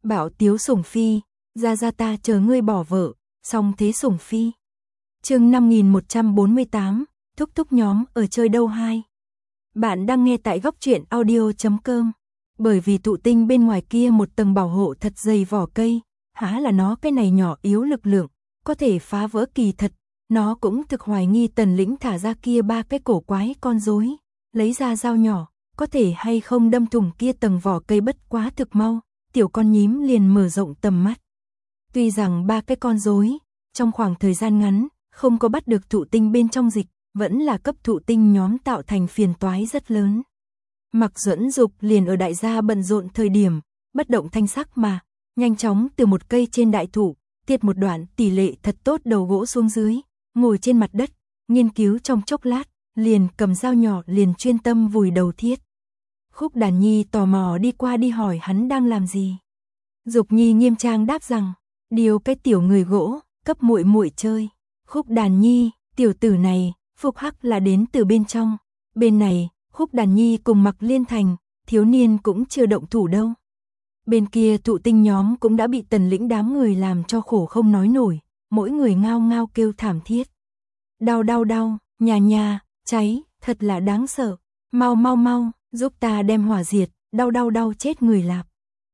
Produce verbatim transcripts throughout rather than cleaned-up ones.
Bảo Tiếu Sủng Phi, ra ra ta chờ ngươi bỏ vợ, xong thế Sủng Phi. Chương năm nghìn một trăm bốn mươi tám, thúc thúc nhóm ở chơi đâu hai. Bạn đang nghe tại góc truyện audio chấm com. Bởi vì thụ tinh bên ngoài kia một tầng bảo hộ thật dày vỏ cây, há là nó cái này nhỏ yếu lực lượng, có thể phá vỡ kỳ thật. Nó cũng thực hoài nghi Tần Lĩnh thả ra kia ba cái cổ quái con rối, lấy ra dao nhỏ, có thể hay không đâm thủng kia tầng vỏ cây bất quá thực mau, tiểu con nhím liền mở rộng tầm mắt. Tuy rằng ba cái con rối, trong khoảng thời gian ngắn, không có bắt được thụ tinh bên trong dịch, vẫn là cấp thụ tinh nhóm tạo thành phiền toái rất lớn. Mặc Duẫn Dục liền ở đại gia bận rộn thời điểm, bất động thanh sắc mà, nhanh chóng từ một cây trên đại thụ, tiết một đoạn tỷ lệ thật tốt đầu gỗ xuống dưới, ngồi trên mặt đất, nghiên cứu trong chốc lát, liền cầm dao nhỏ liền chuyên tâm vùi đầu thiết. Khúc Đàn Nhi tò mò đi qua đi hỏi hắn đang làm gì. Dục Nhi nghiêm trang đáp rằng, điều cái tiểu người gỗ, cấp muội muội chơi. Khúc Đàn Nhi, tiểu tử này, phúc hắc là đến từ bên trong. Bên này, Khúc Đàn Nhi cùng Mặc Liên Thành, thiếu niên cũng chưa động thủ đâu. Bên kia thụ tinh nhóm cũng đã bị Tần Lĩnh đám người làm cho khổ không nói nổi, mỗi người ngao ngao kêu thảm thiết. Đau đau đau, nhà nhà, cháy, thật là đáng sợ. Mau mau mau, giúp ta đem hỏa diệt, đau đau đau chết người lạp.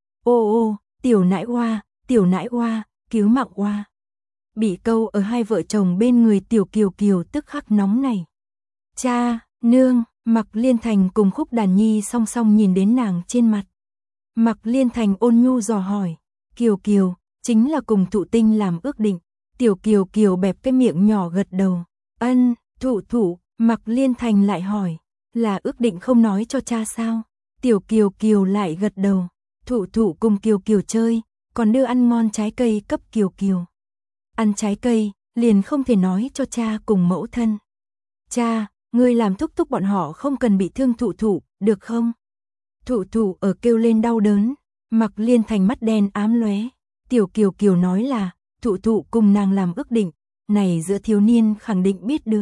Ô ô, tiểu nãi hoa, tiểu nãi hoa, cứu mạng hoa. Bị câu ở hai vợ chồng bên người tiểu Kiều Kiều tức khắc nóng này. Cha, nương, Mặc Liên Thành cùng Khúc Đàn Nhi song song nhìn đến nàng trên mặt. Mặc Liên Thành ôn nhu dò hỏi, Kiều Kiều, chính là cùng thụ tinh làm ước định. Tiểu Kiều Kiều bẹp cái miệng nhỏ gật đầu. Ân, thụ thụ, Mặc Liên Thành lại hỏi, là ước định không nói cho cha sao? Tiểu Kiều Kiều lại gật đầu. Thụ thụ cùng Kiều Kiều chơi, còn đưa ăn ngon trái cây cấp Kiều Kiều. Ăn trái cây, liền không thể nói cho cha cùng mẫu thân. Cha, ngươi làm thúc thúc bọn họ không cần bị thương thụ thụ, được không? Thụ thụ ở kêu lên đau đớn, Mặc Liên Thành mắt đen ám lóe. Tiểu Kiều Kiều nói là, thụ thụ cùng nàng làm ước định, này giữa thiếu niên khẳng định biết được.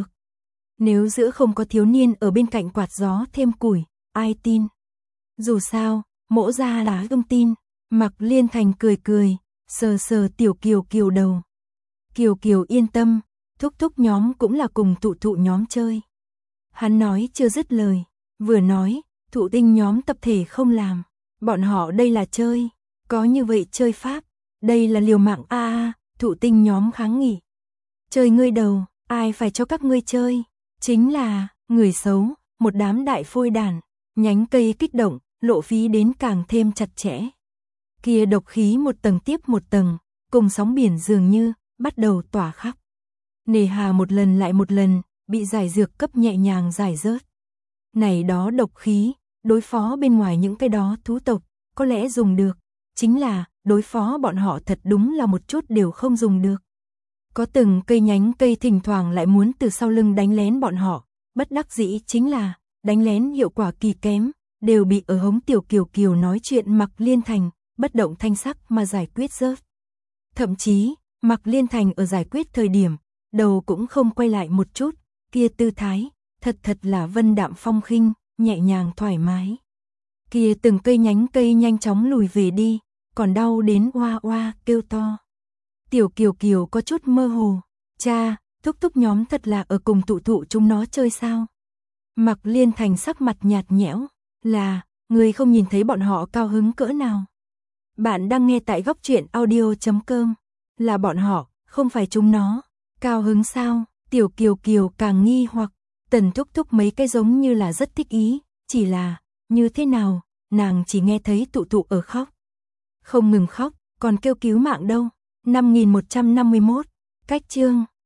Nếu giữa không có thiếu niên ở bên cạnh quạt gió thêm củi, ai tin? Dù sao, mỗ ra là không tin. Mặc Liên Thành cười cười, sờ sờ Tiểu Kiều Kiều đầu. Kiều Kiều yên tâm, thúc thúc nhóm cũng là cùng thụ thụ nhóm chơi. Hắn nói chưa dứt lời, vừa nói, thụ tinh nhóm tập thể không làm. Bọn họ đây là chơi, có như vậy chơi pháp, đây là liều mạng a a, thụ tinh nhóm kháng nghị. Chơi ngươi đầu, ai phải cho các ngươi chơi? Chính là, người xấu, một đám đại phôi đàn, nhánh cây kích động, lộ phí đến càng thêm chặt chẽ. Kia độc khí một tầng tiếp một tầng, cùng sóng biển dường như, bắt đầu tỏa khắp. Nề hà một lần lại một lần, bị giải dược cấp nhẹ nhàng giải rớt. Này đó độc khí, đối phó bên ngoài những cái đó thú tộc, có lẽ dùng được, chính là, đối phó bọn họ thật đúng là một chút đều không dùng được. Có từng cây nhánh cây thỉnh thoảng lại muốn từ sau lưng đánh lén bọn họ, bất đắc dĩ chính là, đánh lén hiệu quả kỳ kém, đều bị ở hống Tiểu Kiều Kiều nói chuyện Mặc Liên Thành, bất động thanh sắc mà giải quyết rớt. Thậm chí, Mặc Liên Thành ở giải quyết thời điểm, đầu cũng không quay lại một chút, kia tư thái, thật thật là vân đạm phong khinh, nhẹ nhàng thoải mái. Kia từng cây nhánh cây nhanh chóng lùi về đi, còn đau đến oa oa kêu to. Tiểu Kiều Kiều có chút mơ hồ, cha, thúc thúc nhóm thật là ở cùng tụ thụ chúng nó chơi sao? Mặc Liên Thành sắc mặt nhạt nhẽo, là, người không nhìn thấy bọn họ cao hứng cỡ nào. Bạn đang nghe tại góc truyện audio chấm com, là bọn họ, không phải chúng nó, cao hứng sao? Tiểu Kiều Kiều càng nghi hoặc, Tần thúc thúc mấy cái giống như là rất thích ý, chỉ là, như thế nào, nàng chỉ nghe thấy tụ tụ ở khóc. Không ngừng khóc, còn kêu cứu mạng đâu. Năm nghìn một trăm năm mươi mốt, cách chương.